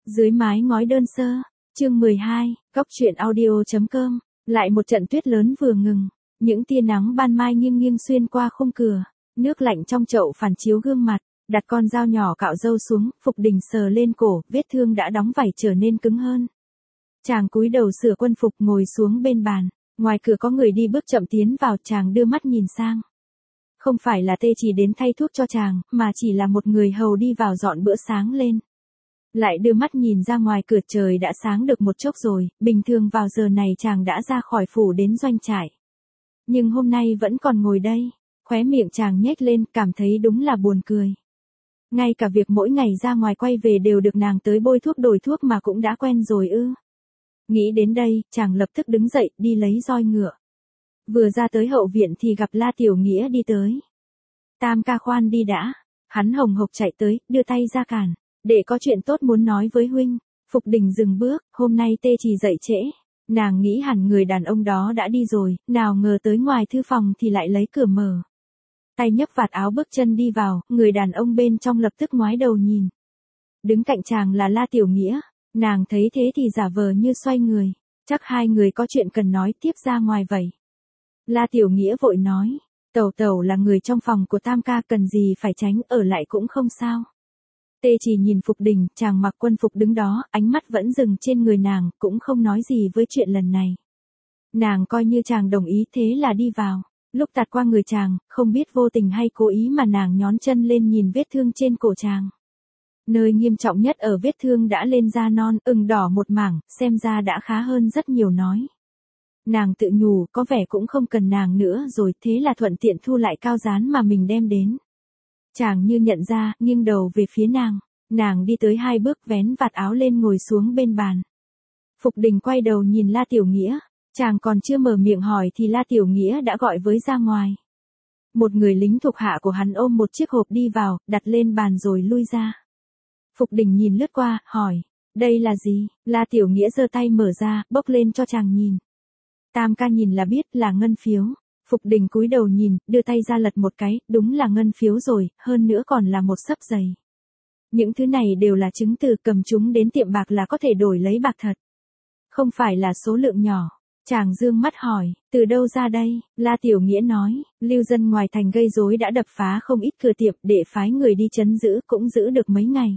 Dưới mái ngói đơn sơ, chương 12, góc truyện audio.com, lại một trận tuyết lớn vừa ngừng, những tia nắng ban mai nghiêng nghiêng xuyên qua khung cửa, nước lạnh trong chậu phản chiếu gương mặt, đặt con dao nhỏ cạo râu xuống, Phục Đình sờ lên cổ, vết thương đã đóng vảy trở nên cứng hơn. Chàng cúi đầu sửa quân phục ngồi xuống bên bàn, ngoài cửa có người đi bước chậm tiến vào, chàng đưa mắt nhìn sang. Không phải là Tê Chỉ đến thay thuốc cho chàng, mà chỉ là một người hầu đi vào dọn bữa sáng lên. Lại đưa mắt nhìn ra ngoài cửa, trời đã sáng được một chốc rồi, bình thường vào giờ này chàng đã ra khỏi phủ đến doanh trại. Nhưng hôm nay vẫn còn ngồi đây, khóe miệng chàng nhếch lên, cảm thấy đúng là buồn cười. Ngay cả việc mỗi ngày ra ngoài quay về đều được nàng tới bôi thuốc đổi thuốc mà cũng đã quen rồi ư. Nghĩ đến đây, chàng lập tức đứng dậy, đi lấy roi ngựa. Vừa ra tới hậu viện thì gặp La Tiểu Nghĩa đi tới. Tam ca khoan đi đã, hắn hồng hộc chạy tới, đưa tay ra cản. Để có chuyện tốt muốn nói với huynh. Phục Đình dừng bước, hôm nay Tê Chỉ dậy trễ. Nàng nghĩ hẳn người đàn ông đó đã đi rồi, nào ngờ tới ngoài thư phòng thì lại lấy cửa mở. Tay nhấc vạt áo bước chân đi vào, người đàn ông bên trong lập tức ngoái đầu nhìn. Đứng cạnh chàng là La Tiểu Nghĩa, nàng thấy thế thì giả vờ như xoay người. Chắc hai người có chuyện cần nói, tiếp ra ngoài vậy. La Tiểu Nghĩa vội nói, Tẩu tẩu là người trong phòng của Tam ca, cần gì phải tránh, ở lại cũng không sao. Tê Chỉ nhìn Phục Đình, chàng mặc quân phục đứng đó, ánh mắt vẫn dừng trên người nàng, cũng không nói gì với chuyện lần này. Nàng coi như chàng đồng ý, thế là đi vào. Lúc tạt qua người chàng, không biết vô tình hay cố ý mà nàng nhón chân lên nhìn vết thương trên cổ chàng. Nơi nghiêm trọng nhất ở vết thương đã lên da non, ửng đỏ một mảng, xem ra đã khá hơn rất nhiều nói. Nàng tự nhủ, có vẻ cũng không cần nàng nữa rồi, thế là thuận tiện thu lại cao dán mà mình đem đến. Chàng như nhận ra, nghiêng đầu về phía nàng đi tới hai bước, vén vạt áo lên ngồi xuống bên bàn. Phục Đình quay đầu nhìn La Tiểu Nghĩa, chàng còn chưa mở miệng hỏi thì La Tiểu Nghĩa đã gọi với ra ngoài. Một người lính thuộc hạ của hắn ôm một chiếc hộp đi vào, đặt lên bàn rồi lui ra. Phục Đình nhìn lướt qua, hỏi, đây là gì? La Tiểu Nghĩa giơ tay mở ra, bốc lên cho chàng nhìn. Tam ca nhìn là biết là ngân phiếu. Phục Đình cúi đầu nhìn, đưa tay ra lật một cái, đúng là ngân phiếu rồi, hơn nữa còn là một xấp dày. Những thứ này đều là chứng từ, cầm chúng đến tiệm bạc là có thể đổi lấy bạc thật. Không phải là số lượng nhỏ. Chàng dương mắt hỏi, từ đâu ra đây? La Tiểu Nghĩa nói, lưu dân ngoài thành gây rối đã đập phá không ít cửa tiệm, để phái người đi trấn giữ cũng giữ được mấy ngày.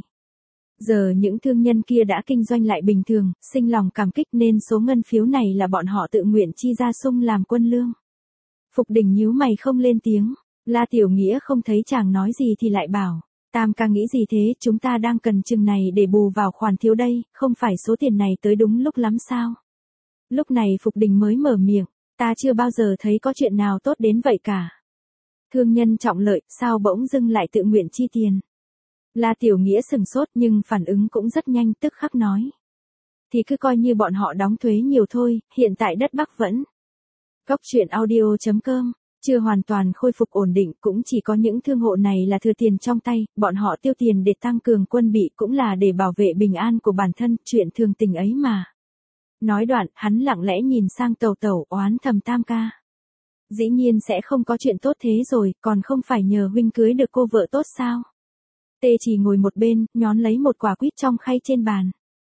Giờ những thương nhân kia đã kinh doanh lại bình thường, sinh lòng cảm kích nên số ngân phiếu này là bọn họ tự nguyện chi ra sung làm quân lương. Phục Đình nhíu mày không lên tiếng. La Tiểu Nghĩa không thấy chàng nói gì thì lại bảo, Tam ca nghĩ gì thế, chúng ta đang cần chừng này để bù vào khoản thiếu đây, không phải số tiền này tới đúng lúc lắm sao? Lúc này Phục Đình mới mở miệng, ta chưa bao giờ thấy có chuyện nào tốt đến vậy cả. Thương nhân trọng lợi, sao bỗng dưng lại tự nguyện chi tiền? La Tiểu Nghĩa sừng sốt nhưng phản ứng cũng rất nhanh, tức khắc nói. Thì cứ coi như bọn họ đóng thuế nhiều thôi, hiện tại đất Bắc vẫn. Góc truyện audio.com, chưa hoàn toàn khôi phục ổn định, cũng chỉ có những thương hộ này là thừa tiền trong tay, bọn họ tiêu tiền để tăng cường quân bị cũng là để bảo vệ bình an của bản thân, chuyện thường tình ấy mà. Nói đoạn, hắn lặng lẽ nhìn sang Tẩu tẩu, oán thầm Tam ca. Dĩ nhiên sẽ không có chuyện tốt thế rồi, còn không phải nhờ huynh cưới được cô vợ tốt sao? Tê Chỉ ngồi một bên, nhón lấy một quả quýt trong khay trên bàn.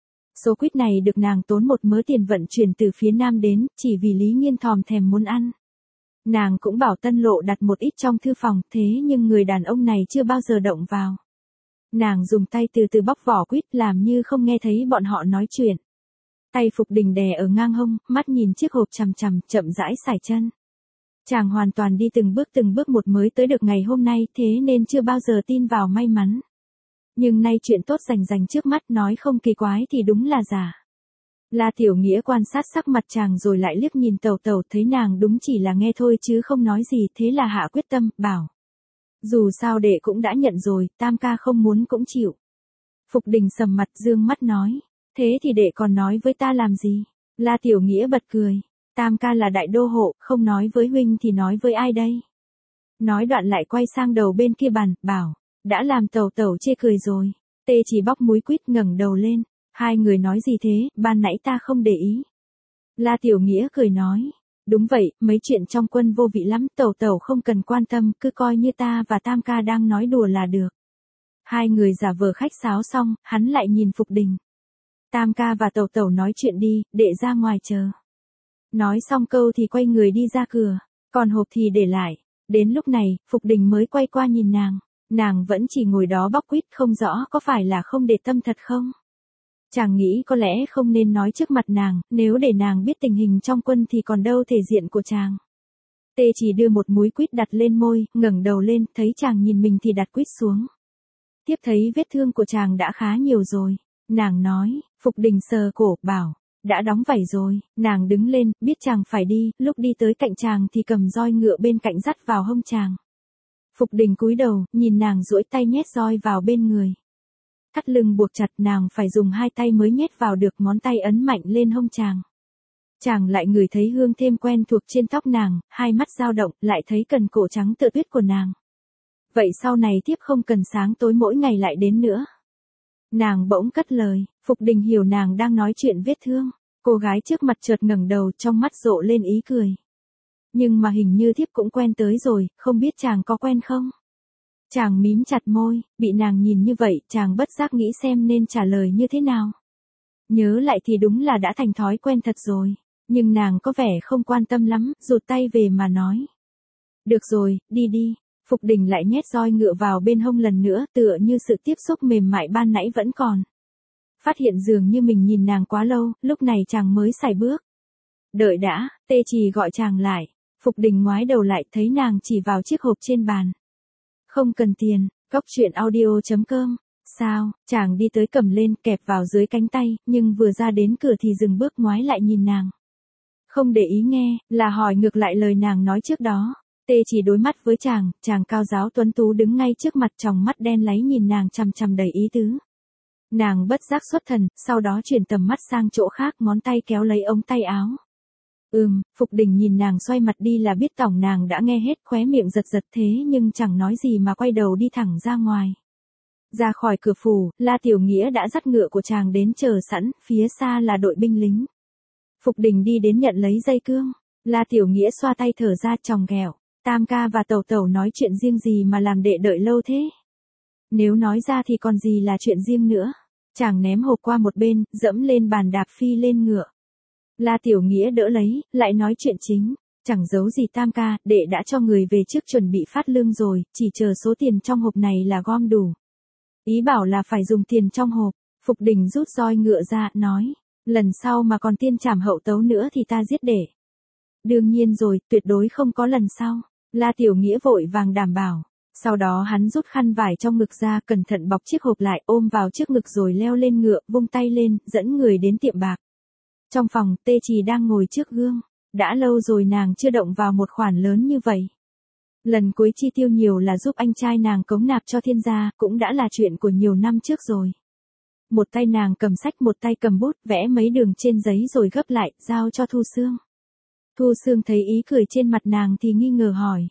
Số quýt này được nàng tốn một mớ tiền vận chuyển từ phía Nam đến, chỉ vì Lý Nghiên thòm thèm muốn ăn. Nàng cũng bảo Tân Lộ đặt một ít trong thư phòng, thế nhưng người đàn ông này chưa bao giờ động vào. Nàng dùng tay từ từ bóc vỏ quýt, làm như không nghe thấy bọn họ nói chuyện. Tay Phục Đình đè ở ngang hông, mắt nhìn chiếc hộp chằm chằm, chậm rãi sải chân. Chàng hoàn toàn đi từng bước một mới tới được ngày hôm nay, thế nên chưa bao giờ tin vào may mắn. Nhưng nay chuyện tốt rành trước mắt, nói không kỳ quái thì đúng là giả. La Tiểu Nghĩa quan sát sắc mặt chàng rồi lại liếc nhìn Tẩu tẩu, thấy nàng đúng chỉ là nghe thôi chứ không nói gì, thế là hạ quyết tâm, bảo. Dù sao đệ cũng đã nhận rồi, Tam ca không muốn cũng chịu. Phục Đình sầm mặt dương mắt nói, thế thì đệ còn nói với ta làm gì? La Tiểu Nghĩa bật cười, Tam ca là đại đô hộ, không nói với huynh thì nói với ai đây? Nói đoạn lại quay sang đầu bên kia bàn, bảo, đã làm Tẩu tẩu chê cười rồi. Tê Chỉ bóc múi quýt ngẩng đầu lên, hai người nói gì thế, ban nãy ta không để ý. La Tiểu Nghĩa cười nói, đúng vậy, mấy chuyện trong quân vô vị lắm, Tẩu tẩu không cần quan tâm, cứ coi như ta và Tam ca đang nói đùa là được. Hai người giả vờ khách sáo xong, hắn lại nhìn Phục Đình. Tam ca và Tẩu Tẩu nói chuyện đi, đệ ra ngoài chờ. Nói xong câu thì quay người đi ra cửa, còn hộp thì để lại. Đến lúc này, Phục Đình mới quay qua nhìn nàng vẫn chỉ ngồi đó bóc quýt không rõ có phải là không để tâm thật không. Chàng nghĩ có lẽ không nên nói trước mặt nàng, nếu để nàng biết tình hình trong quân thì còn đâu thể diện của chàng. Tê chỉ đưa một múi quýt đặt lên môi, ngẩng đầu lên, thấy chàng nhìn mình thì đặt quýt xuống. Tiếp thấy vết thương của chàng đã khá nhiều rồi, nàng nói. Phục Đình sờ cổ, bảo, đã đóng vảy rồi. Nàng đứng lên, biết chàng phải đi, lúc đi tới cạnh chàng thì cầm roi ngựa bên cạnh dắt vào hông chàng. Phục Đình cúi đầu, nhìn nàng duỗi tay nhét roi vào bên người. Thắt lưng buộc chặt, nàng phải dùng hai tay mới nhét vào được, ngón tay ấn mạnh lên hông chàng. Chàng lại ngửi thấy hương thơm quen thuộc trên tóc nàng, hai mắt dao động, lại thấy cần cổ trắng tựa tuyết của nàng. Vậy sau này tiếp không cần sáng tối mỗi ngày lại đến nữa. Nàng bỗng cất lời. Phục Đình hiểu nàng đang nói chuyện vết thương. Cô gái trước mặt chợt ngẩng đầu, trong mắt rộ lên ý cười. Nhưng mà hình như thiếp cũng quen tới rồi, không biết chàng có quen không? Chàng mím chặt môi, bị nàng nhìn như vậy, chàng bất giác nghĩ xem nên trả lời như thế nào. Nhớ lại thì đúng là đã thành thói quen thật rồi, nhưng nàng có vẻ không quan tâm lắm, rụt tay về mà nói. Được rồi, đi đi. Phục Đình lại nhét roi ngựa vào bên hông lần nữa, tựa như sự tiếp xúc mềm mại ban nãy vẫn còn. Phát hiện dường như mình nhìn nàng quá lâu, lúc này chàng mới sải bước. Đợi đã, Tê Trì gọi chàng lại. Phục Đình ngoái đầu lại, thấy nàng chỉ vào chiếc hộp trên bàn. Không cần tiền. Cóc truyện audio.com. Sao? Chàng đi tới cầm lên, kẹp vào dưới cánh tay, nhưng vừa ra đến cửa thì dừng bước, ngoái lại nhìn nàng. Không để ý nghe, là hỏi ngược lại lời nàng nói trước đó. Tê chỉ đối mắt với chàng cao giáo tuấn tú đứng ngay trước mặt, tròng mắt đen láy nhìn nàng chằm chằm đầy ý tứ. Nàng bất giác xuất thần, sau đó chuyển tầm mắt sang chỗ khác, ngón tay kéo lấy ống tay áo. Phục Đình nhìn nàng xoay mặt đi là biết tỏng nàng đã nghe hết, khóe miệng giật giật thế nhưng chẳng nói gì mà quay đầu đi thẳng ra ngoài. Ra khỏi cửa phủ, La Tiểu Nghĩa đã dắt ngựa của chàng đến chờ sẵn, phía xa là đội binh lính. Phục Đình đi đến nhận lấy dây cương. La Tiểu Nghĩa xoa tay thở ra, tròng ghẹo. Tam ca và Tẩu Tẩu nói chuyện riêng gì mà làm đệ đợi lâu thế? Nếu nói ra thì còn gì là chuyện riêng nữa. Chàng ném hộp qua một bên, dẫm lên bàn đạp phi lên ngựa. La Tiểu Nghĩa đỡ lấy, lại nói chuyện chính. Chẳng giấu gì Tam ca, đệ đã cho người về trước chuẩn bị phát lương rồi, chỉ chờ số tiền trong hộp này là gom đủ. Ý bảo là phải dùng tiền trong hộp. Phục Đình rút roi ngựa ra, nói. Lần sau mà còn tiên trảm hậu tấu nữa thì ta giết đệ. Đương nhiên rồi, tuyệt đối không có lần sau. La Tiểu Nghĩa vội vàng đảm bảo. Sau đó hắn rút khăn vải trong ngực ra, cẩn thận bọc chiếc hộp lại, ôm vào trước ngực rồi leo lên ngựa, vung tay lên, dẫn người đến tiệm bạc. Trong phòng, Tê Trì đang ngồi trước gương. Đã lâu rồi nàng chưa động vào một khoản lớn như vậy. Lần cuối chi tiêu nhiều là giúp anh trai nàng cống nạp cho Thiên gia, cũng đã là chuyện của nhiều năm trước rồi. Một tay nàng cầm sách, một tay cầm bút, vẽ mấy đường trên giấy rồi gấp lại, giao cho Thu Sương. Thu Sương thấy ý cười trên mặt nàng thì nghi ngờ hỏi.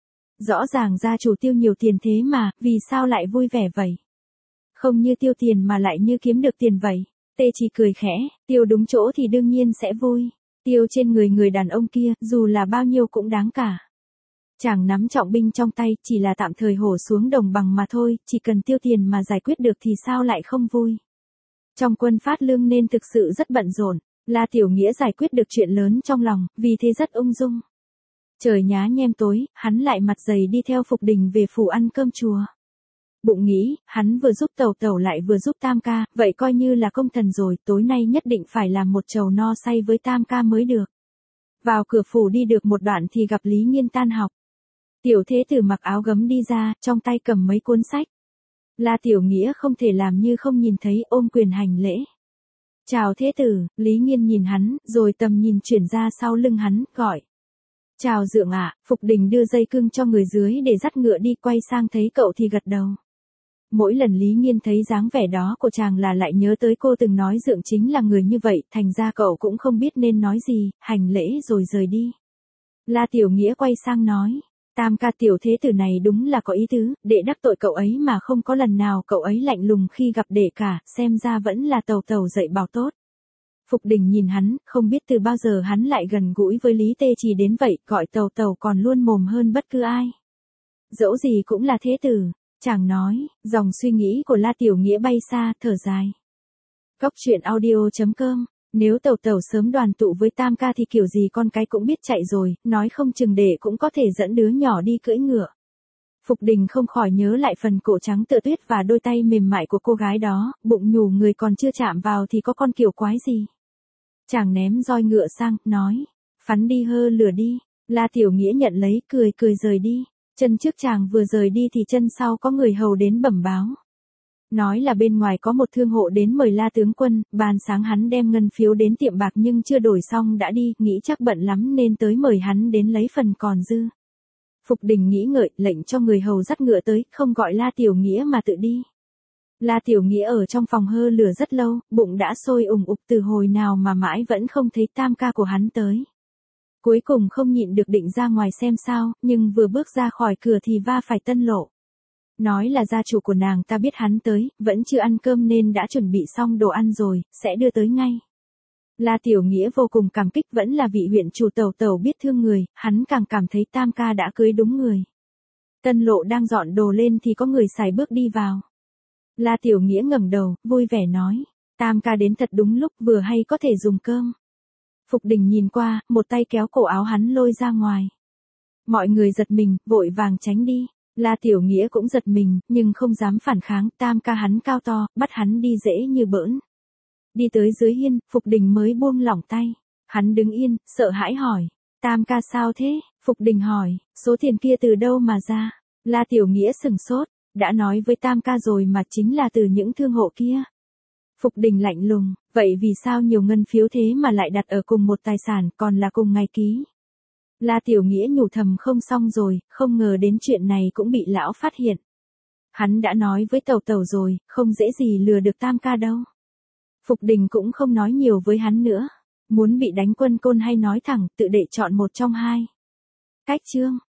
Rõ ràng gia chủ tiêu nhiều tiền thế mà, vì sao lại vui vẻ vậy? Không như tiêu tiền mà lại như kiếm được tiền vậy. Tê chỉ cười khẽ, tiêu đúng chỗ thì đương nhiên sẽ vui. Tiêu trên người đàn ông kia, dù là bao nhiêu cũng đáng cả. Chàng nắm trọng binh trong tay, chỉ là tạm thời hổ xuống đồng bằng mà thôi, chỉ cần tiêu tiền mà giải quyết được thì sao lại không vui. Trong quân phát lương nên thực sự rất bận rộn. La Tiểu Nghĩa giải quyết được chuyện lớn trong lòng, vì thế rất ung dung. Trời nhá nhem tối, hắn lại mặt dày đi theo Phục Đình về phủ ăn cơm chùa. Bụng nghĩ, hắn vừa giúp Tẩu Tẩu lại vừa giúp Tam ca, vậy coi như là công thần rồi, tối nay nhất định phải làm một chầu no say với Tam ca mới được. Vào cửa phủ đi được một đoạn thì gặp Lý Nghiên tan học. Tiểu Thế Tử mặc áo gấm đi ra, trong tay cầm mấy cuốn sách. La Tiểu Nghĩa không thể làm như không nhìn thấy, ôm quyền hành lễ. Chào Thế Tử. Lý Nghiên nhìn hắn, rồi tầm nhìn chuyển ra sau lưng hắn, gọi. Chào Dượng ạ. Phục Đình đưa dây cương cho người dưới để dắt ngựa đi, quay sang thấy cậu thì gật đầu. Mỗi lần Lý Nghiên thấy dáng vẻ đó của chàng là lại nhớ tới cô từng nói Dượng chính là người như vậy, thành ra cậu cũng không biết nên nói gì, hành lễ rồi rời đi. La Tiểu Nghĩa quay sang nói. Tam ca, Tiểu Thế Tử này đúng là có ý tứ, đệ đắc tội cậu ấy mà không có lần nào cậu ấy lạnh lùng khi gặp đệ cả, xem ra vẫn là Tẩu Tẩu dạy bảo tốt. Phục Đình nhìn hắn, không biết từ bao giờ hắn lại gần gũi với Lý Tê Trì đến vậy, gọi Tẩu Tẩu còn luôn mồm hơn bất cứ ai. Dẫu gì cũng là Thế Tử, chàng nói. Dòng suy nghĩ của La Tiểu Nghĩa bay xa, thở dài. Cóc truyện audio.com. Nếu Tẩu Tẩu sớm đoàn tụ với Tam ca thì kiểu gì con cái cũng biết chạy rồi, nói không chừng đệ cũng có thể dẫn đứa nhỏ đi cưỡi ngựa. Phục Đình không khỏi nhớ lại phần cổ trắng tựa tuyết và đôi tay mềm mại của cô gái đó, bụng nhủ người còn chưa chạm vào thì có con kiểu quái gì. Chàng ném roi ngựa sang, nói, phắn đi hơ lửa đi. La Tiểu Nghĩa nhận lấy, cười cười rời đi. Chân trước chàng vừa rời đi thì chân sau có người hầu đến bẩm báo. Nói là bên ngoài có một thương hộ đến mời La tướng quân, ban sáng hắn đem ngân phiếu đến tiệm bạc nhưng chưa đổi xong đã đi, nghĩ chắc bận lắm nên tới mời hắn đến lấy phần còn dư. Phục Đình nghĩ ngợi, lệnh cho người hầu dắt ngựa tới, không gọi La Tiểu Nghĩa mà tự đi. La Tiểu Nghĩa ở trong phòng hơ lửa rất lâu, bụng đã sôi ủng ục từ hồi nào mà mãi vẫn không thấy Tam ca của hắn tới. Cuối cùng không nhịn được định ra ngoài xem sao, nhưng vừa bước ra khỏi cửa thì va phải Tân Lộ. Nói là gia chủ của nàng ta biết hắn tới, vẫn chưa ăn cơm nên đã chuẩn bị xong đồ ăn rồi, sẽ đưa tới ngay. La Tiểu Nghĩa vô cùng cảm kích, vẫn là vị huyện chủ Tẩu Tẩu biết thương người, hắn càng cảm thấy Tam ca đã cưới đúng người. Tân Lộ đang dọn đồ lên thì có người sải bước đi vào. La Tiểu Nghĩa ngẩng đầu, vui vẻ nói, Tam ca đến thật đúng lúc, vừa hay có thể dùng cơm. Phục Đình nhìn qua, một tay kéo cổ áo hắn lôi ra ngoài. Mọi người giật mình, vội vàng tránh đi. La Tiểu Nghĩa cũng giật mình, nhưng không dám phản kháng, Tam ca hắn cao to, bắt hắn đi dễ như bỡn. Đi tới dưới hiên, Phục Đình mới buông lỏng tay. Hắn đứng yên, sợ hãi hỏi, Tam ca sao thế? Phục Đình hỏi, số tiền kia từ đâu mà ra? La Tiểu Nghĩa sừng sốt, đã nói với Tam ca rồi mà, chính là từ những thương hộ kia. Phục Đình lạnh lùng, vậy vì sao nhiều ngân phiếu thế mà lại đặt ở cùng một tài sản, còn là cùng ngày ký? La Tiểu Nghĩa nhủ thầm không xong rồi, không ngờ đến chuyện này cũng bị lão phát hiện. Hắn đã nói với Tẩu Tẩu rồi, không dễ gì lừa được Tam ca đâu. Phục Đình cũng không nói nhiều với hắn nữa. Muốn bị đánh quân côn hay nói thẳng, tự đệ chọn một trong hai. Cách chương.